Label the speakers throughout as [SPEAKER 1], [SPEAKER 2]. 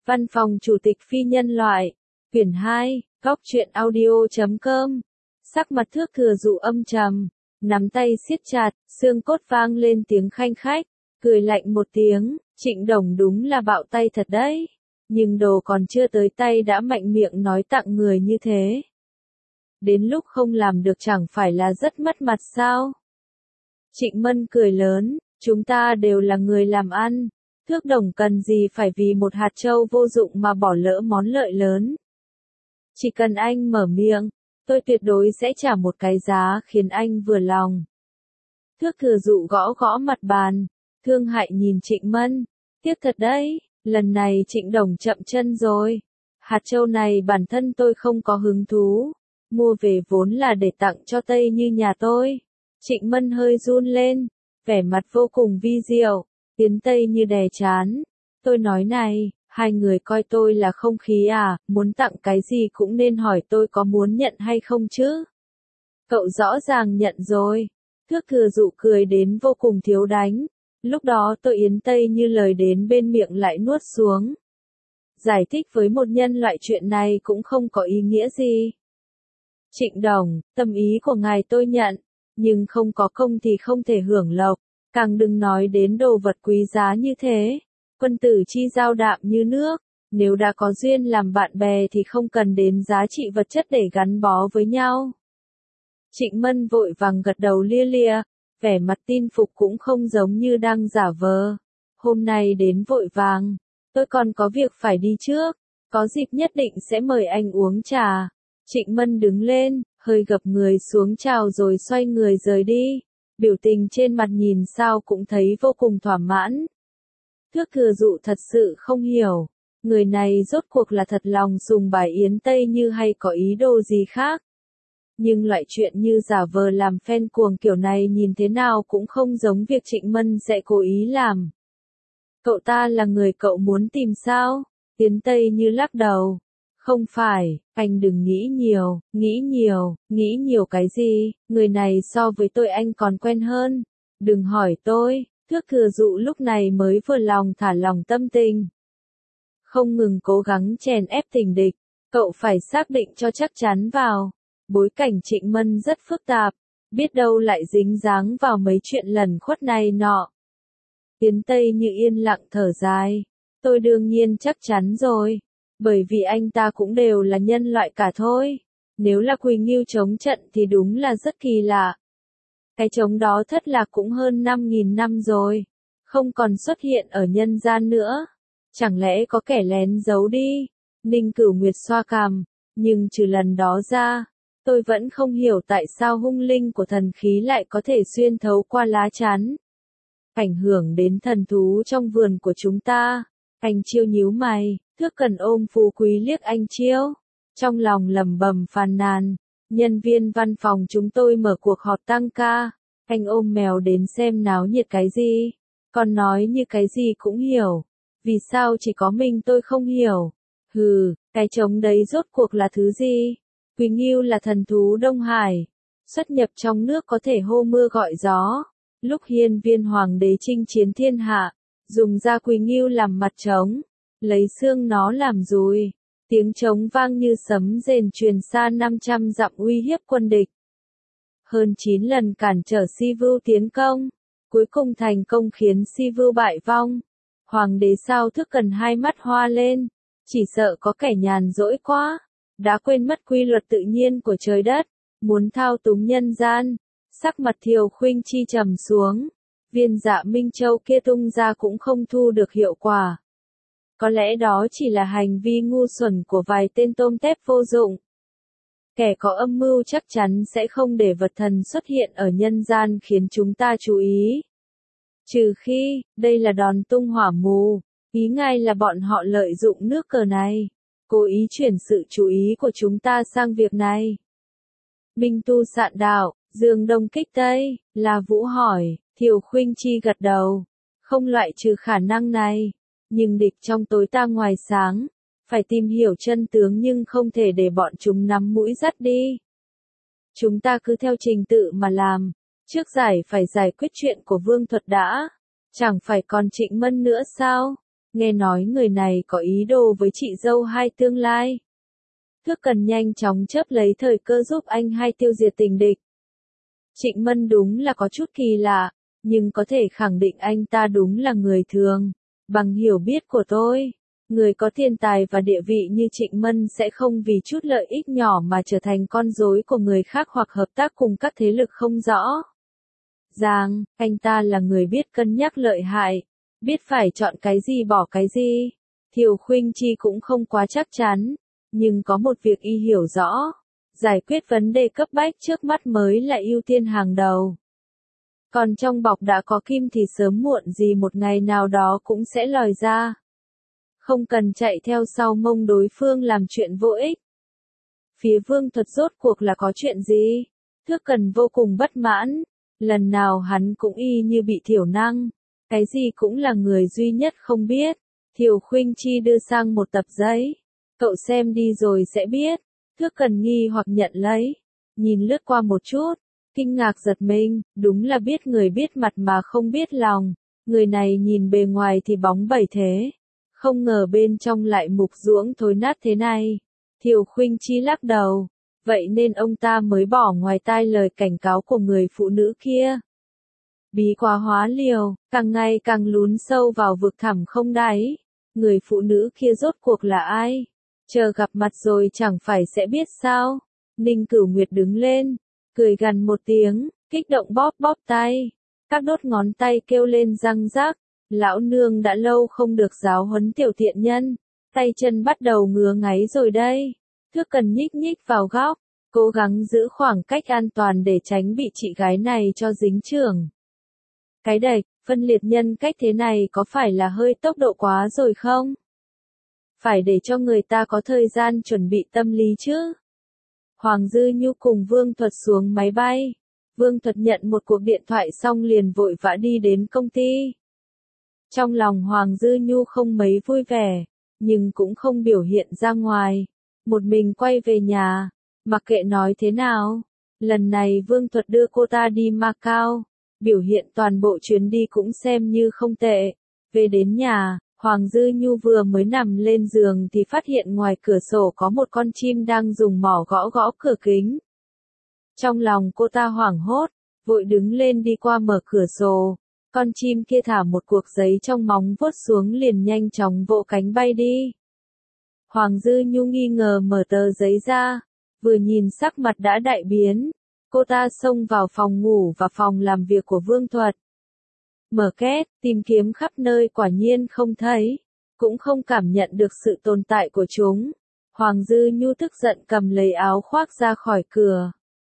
[SPEAKER 1] Văn phòng Chủ tịch Phi nhân loại. Quyển 2, Góc truyện audio.com. Sắc mặt Thước Thừa Dụ âm trầm, nắm tay siết chặt, xương cốt vang lên tiếng khanh khách, cười lạnh một tiếng, Trịnh Đồng đúng là bạo tay thật đấy. Nhưng đồ còn chưa tới tay đã mạnh miệng nói tặng người như thế. Đến lúc không làm được chẳng phải là rất mất mặt sao? Trịnh Mân cười lớn, chúng ta đều là người làm ăn. Thước Đồng cần gì phải vì một hạt châu vô dụng mà bỏ lỡ món lợi lớn. Chỉ cần anh mở miệng, tôi tuyệt đối sẽ trả một cái giá khiến anh vừa lòng. Thước Thừa Dụ gõ gõ mặt bàn, thương hại nhìn Trịnh Mân. Tiếc thật đấy, lần này Trịnh Đồng chậm chân rồi. Hạt châu này bản thân tôi không có hứng thú. Mua về vốn là để tặng cho Tây như nhà tôi. Trịnh Mân hơi run lên, vẻ mặt vô cùng vi diệu. Tiến Tây như đè chán. Tôi nói này, hai người coi tôi là không khí à, muốn tặng cái gì cũng nên hỏi tôi có muốn nhận hay không chứ. Cậu rõ ràng nhận rồi. Thước Thừa Dụ cười đến vô cùng thiếu đánh. Lúc đó tôi Yến Tây như lời đến bên miệng lại nuốt xuống. Giải thích với một nhân loại chuyện này cũng không có ý nghĩa gì. Trịnh Đồng, tâm ý của ngài tôi nhận, nhưng không có công thì không thể hưởng lộc, càng đừng nói đến đồ vật quý giá như thế. Quân tử chi giao đạm như nước, nếu đã có duyên làm bạn bè thì không cần đến giá trị vật chất để gắn bó với nhau. Trịnh Mân vội vàng gật đầu lia lịa, vẻ mặt tin phục cũng không giống như đang giả vờ. Hôm nay đến vội vàng, tôi còn có việc phải đi trước, có dịp nhất định sẽ mời anh uống trà. Trịnh Mân đứng lên, hơi gập người xuống chào rồi xoay người rời đi. Biểu tình trên mặt nhìn sao cũng thấy vô cùng thỏa mãn. Thước Thừa Dụ thật sự không hiểu, người này rốt cuộc là thật lòng sùng bái Yến Tây như hay có ý đồ gì khác. Nhưng loại chuyện như giả vờ làm fan cuồng kiểu này nhìn thế nào cũng không giống việc Trịnh Mân sẽ cố ý làm. Cậu ta là người cậu muốn tìm sao? Yến Tây như lắc đầu. Không phải, anh đừng nghĩ nhiều, nghĩ nhiều cái gì, người này so với tôi anh còn quen hơn. Đừng hỏi tôi. Thước Thừa Dụ lúc này mới vừa lòng thả lòng tâm tình. Không ngừng cố gắng chèn ép tình địch, cậu phải xác định cho chắc chắn vào. Bối cảnh Trịnh Mân rất phức tạp, biết đâu lại dính dáng vào mấy chuyện lẩn khuất này nọ. Yến Tây như yên lặng thở dài. Tôi đương nhiên chắc chắn rồi, bởi vì anh ta cũng đều là nhân loại cả thôi. Nếu là Quỳnh Ngưu chống trận thì đúng là rất kỳ lạ. Cái trống đó thất lạc cũng hơn 5.000 năm rồi, không còn xuất hiện ở nhân gian nữa. Chẳng lẽ có kẻ lén giấu đi? Ninh Cửu Nguyệt xoa cằm, nhưng trừ lần đó ra, tôi vẫn không hiểu tại sao hung linh của thần khí lại có thể xuyên thấu qua lá chắn. Ảnh hưởng đến thần thú trong vườn của chúng ta. Anh Chiêu nhíu mày, Thước Cần ôm Phú Quý liếc anh Chiêu. Trong lòng lẩm bẩm phàn nàn. Nhân viên văn phòng chúng tôi mở cuộc họp tăng ca. Anh ôm mèo đến xem náo nhiệt cái gì. Còn nói như cái gì cũng hiểu. Vì sao chỉ có mình tôi không hiểu? Hừ, cái trống đấy rốt cuộc là thứ gì? Quỳnh Ngưu là thần thú Đông Hải. Xuất nhập trong nước có thể hô mưa gọi gió. Lúc Hiên Viên Hoàng đế chinh chiến thiên hạ, dùng da Quỳnh Ngưu làm mặt trống, lấy xương nó làm dùi. Tiếng trống vang như sấm rền truyền xa 500 dặm uy hiếp quân địch. Hơn 9 lần cản trở Si Vưu tiến công, cuối cùng thành công khiến Si Vưu bại vong. Hoàng đế sao Thước Cần hai mắt hoa lên, chỉ sợ có kẻ nhàn rỗi quá, đã quên mất quy luật tự nhiên của trời đất, muốn thao túng nhân gian. Sắc mặt Thiều Khuynh Chi trầm xuống, viên Dạ Minh Châu kia tung ra cũng không thu được hiệu quả. Có lẽ đó chỉ là hành vi ngu xuẩn của vài tên tôm tép vô dụng. Kẻ có âm mưu chắc chắn sẽ không để vật thần xuất hiện ở nhân gian khiến chúng ta chú ý. Trừ khi, đây là đòn tung hỏa mù, ý ngay là bọn họ lợi dụng nước cờ này, cố ý chuyển sự chú ý của chúng ta sang việc này. Minh tu sạn đạo, Dương Đông kích Tây, La Vũ hỏi, Thiều Khuynh Chi gật đầu. Không loại trừ khả năng này, nhưng địch trong tối ta ngoài sáng, phải tìm hiểu chân tướng nhưng không thể để bọn chúng nắm mũi dắt đi. Chúng ta cứ theo trình tự mà làm, trước phải giải quyết chuyện của Vương Thuật đã, chẳng phải còn Trịnh Mân nữa sao? nghe nói người này có ý đồ với chị dâu hai tương lai. Thước Cần nhanh chóng chớp lấy thời cơ giúp anh hai tiêu diệt tình địch. Trịnh Mân đúng là có chút kỳ lạ, nhưng có thể khẳng định anh ta đúng là người thường. Bằng hiểu biết của tôi, người có tiền tài và địa vị như Trịnh Mân sẽ không vì chút lợi ích nhỏ mà trở thành con rối của người khác hoặc hợp tác cùng các thế lực không rõ ràng. Anh ta là người biết cân nhắc lợi hại, biết phải chọn cái gì bỏ cái gì. Thiều Khuynh Chi cũng không quá chắc chắn, nhưng có một việc y hiểu rõ, giải quyết vấn đề cấp bách trước mắt mới là ưu tiên hàng đầu. Còn trong bọc đã có kim thì sớm muộn gì một ngày nào đó cũng sẽ lòi ra. Không cần chạy theo sau mông đối phương làm chuyện vô ích. Phía Vương Thuật rốt cuộc là có chuyện gì? Thước Cần vô cùng bất mãn. Lần nào hắn cũng y như bị thiểu năng. Cái gì cũng là người duy nhất không biết. Thiều Khuynh Chi đưa sang một tập giấy. Cậu xem đi rồi sẽ biết. Thước Cần nghi hoặc nhận lấy. Nhìn lướt qua một chút. Kinh ngạc giật mình, đúng là biết người biết mặt mà không biết lòng. Người này nhìn bề ngoài thì bóng bẩy thế. Không ngờ bên trong lại mục ruỗng thối nát thế này. Thiều Khuynh Chi lắc đầu. Vậy nên ông ta mới bỏ ngoài tai lời cảnh cáo của người phụ nữ kia. Bí quá hóa liều, càng ngày càng lún sâu vào vực thẳm không đáy. Người phụ nữ kia rốt cuộc là ai? Chờ gặp mặt rồi chẳng phải sẽ biết sao? Ninh Cửu Nguyệt đứng lên, cười gằn một tiếng, kích động bóp bóp tay. Các đốt ngón tay kêu lên răng rác. Lão nương đã lâu không được giáo huấn tiểu thiện nhân. Tay chân bắt đầu ngứa ngáy rồi đây. Thước Cần nhích nhích vào góc, cố gắng giữ khoảng cách an toàn để tránh bị chị gái này cho dính chưởng. Cái đạch, phân liệt nhân cách thế này có phải là hơi tốc độ quá rồi không? Phải để cho người ta có thời gian chuẩn bị tâm lý chứ. Hoàng Dư Nhu cùng Vương Thuật xuống máy bay. Vương Thuật nhận một cuộc điện thoại xong liền vội vã đi đến công ty. Trong lòng Hoàng Dư Nhu không mấy vui vẻ, nhưng cũng không biểu hiện ra ngoài. Một mình quay về nhà, mặc kệ nói thế nào. Lần này Vương Thuật đưa cô ta đi Macau, biểu hiện toàn bộ chuyến đi cũng xem như không tệ. Về đến nhà, Hoàng Dư Nhu vừa mới nằm lên giường thì phát hiện ngoài cửa sổ có một con chim đang dùng mỏ gõ gõ cửa kính. Trong lòng cô ta hoảng hốt, vội đứng lên đi qua mở cửa sổ. Con chim kia thả một cuộc giấy trong móng vuốt xuống liền nhanh chóng vỗ cánh bay đi. Hoàng Dư Nhu nghi ngờ mở tờ giấy ra, vừa nhìn sắc mặt đã đại biến. Cô ta xông vào phòng ngủ và phòng làm việc của Vương Thuật. Mở két, tìm kiếm khắp nơi quả nhiên không thấy, cũng không cảm nhận được sự tồn tại của chúng. Hoàng Dư Nhu tức giận cầm lấy áo khoác ra khỏi cửa.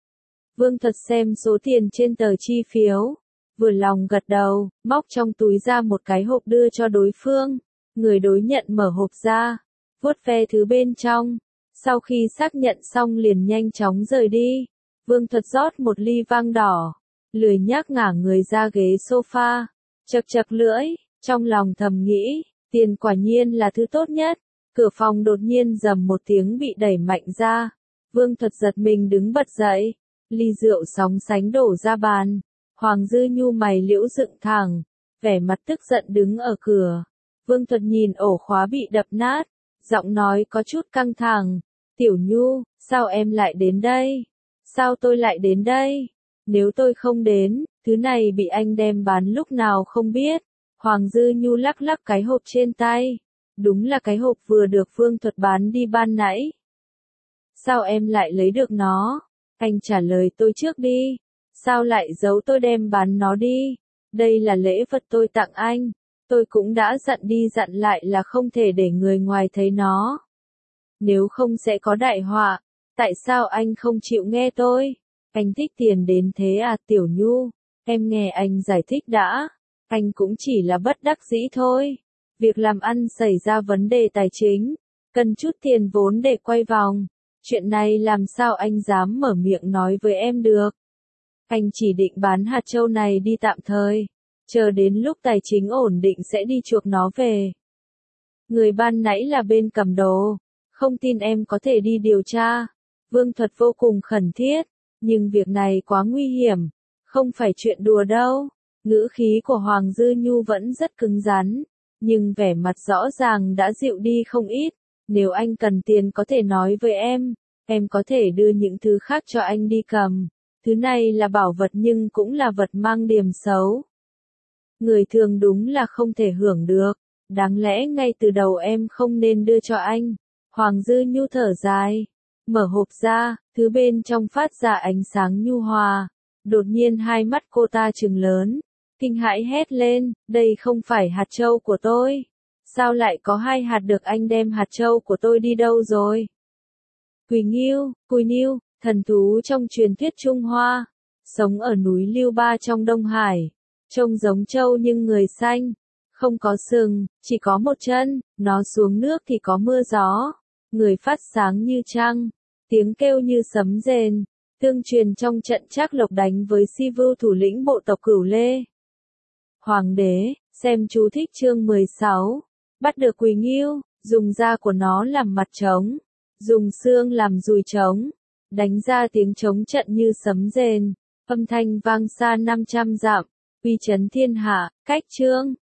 [SPEAKER 1] Vương Thuật xem số tiền trên tờ chi phiếu, vừa lòng gật đầu, móc trong túi ra một cái hộp đưa cho đối phương. Người đối nhận mở hộp ra, vuốt ve thứ bên trong. Sau khi xác nhận xong liền nhanh chóng rời đi. Vương Thuật rót một ly vang đỏ, lười nhác ngả người ra ghế sofa, chật chật lưỡi, trong lòng thầm nghĩ, tiền quả nhiên là thứ tốt nhất. Cửa phòng đột nhiên rầm một tiếng bị đẩy mạnh ra. Vương Thuật giật mình đứng bật dậy, ly rượu sóng sánh đổ ra bàn. Hoàng Dư Nhu mày liễu dựng thẳng, vẻ mặt tức giận đứng ở cửa. Vương Thuật nhìn ổ khóa bị đập nát, giọng nói có chút căng thẳng. Tiểu Nhu, sao em lại đến đây? Sao tôi lại đến đây? Nếu tôi không đến, thứ này bị anh đem bán lúc nào không biết. Hoàng Dư Nhu lắc lắc cái hộp trên tay. Đúng là cái hộp vừa được Vương Thuật bán đi ban nãy. Sao em lại lấy được nó? Anh trả lời tôi trước đi. Sao lại giấu tôi đem bán nó đi? Đây là lễ vật tôi tặng anh. Tôi cũng đã dặn đi dặn lại là không thể để người ngoài thấy nó. Nếu không sẽ có đại họa. Tại sao anh không chịu nghe tôi? Anh thích tiền đến thế à Tiểu Nhu? Em nghe anh giải thích đã. Anh cũng chỉ là bất đắc dĩ thôi. Việc làm ăn xảy ra vấn đề tài chính. Cần chút tiền vốn để quay vòng. Chuyện này làm sao anh dám mở miệng nói với em được? Anh chỉ định bán hạt châu này đi tạm thời. Chờ đến lúc tài chính ổn định sẽ đi chuộc nó về. Người ban nãy là bên cầm đồ. Không tin em có thể đi điều tra. Vương Thuật vô cùng khẩn thiết. Nhưng việc này quá nguy hiểm. Không phải chuyện đùa đâu. Ngữ khí của Hoàng Dư Nhu vẫn rất cứng rắn. nhưng vẻ mặt rõ ràng đã dịu đi không ít. Nếu anh cần tiền có thể nói với em có thể đưa những thứ khác cho anh đi cầm. Thứ này là bảo vật nhưng cũng là vật mang điểm xấu. Người thường đúng là không thể hưởng được. Đáng lẽ ngay từ đầu em không nên đưa cho anh. Hoàng Dư Nhu thở dài. Mở hộp ra, thứ bên trong phát ra ánh sáng nhu hòa. Đột nhiên hai mắt cô ta trừng lớn. Kinh hãi hét lên, đây không phải hạt châu của tôi. Sao lại có 2 hạt được anh đem hạt châu của tôi đi đâu rồi? Cùi Nghiêu, thần thú trong truyền thuyết Trung Hoa. Sống ở núi Lưu Ba trong Đông Hải. Trông giống trâu nhưng người xanh. Không có sừng, chỉ có một chân, nó xuống nước thì có mưa gió. Người phát sáng như trăng, tiếng kêu như sấm rền. Tương truyền trong trận Trác Lộc đánh với Si Vưu thủ lĩnh bộ tộc Cửu Lê. Hoàng đế, xem chú thích chương 16. Bắt được Quỳ Nghiêu, dùng da của nó làm mặt trống, dùng xương làm dùi trống, đánh ra tiếng trống trận như sấm rền, âm thanh vang xa 500 dặm, uy chấn thiên hạ. Cách chương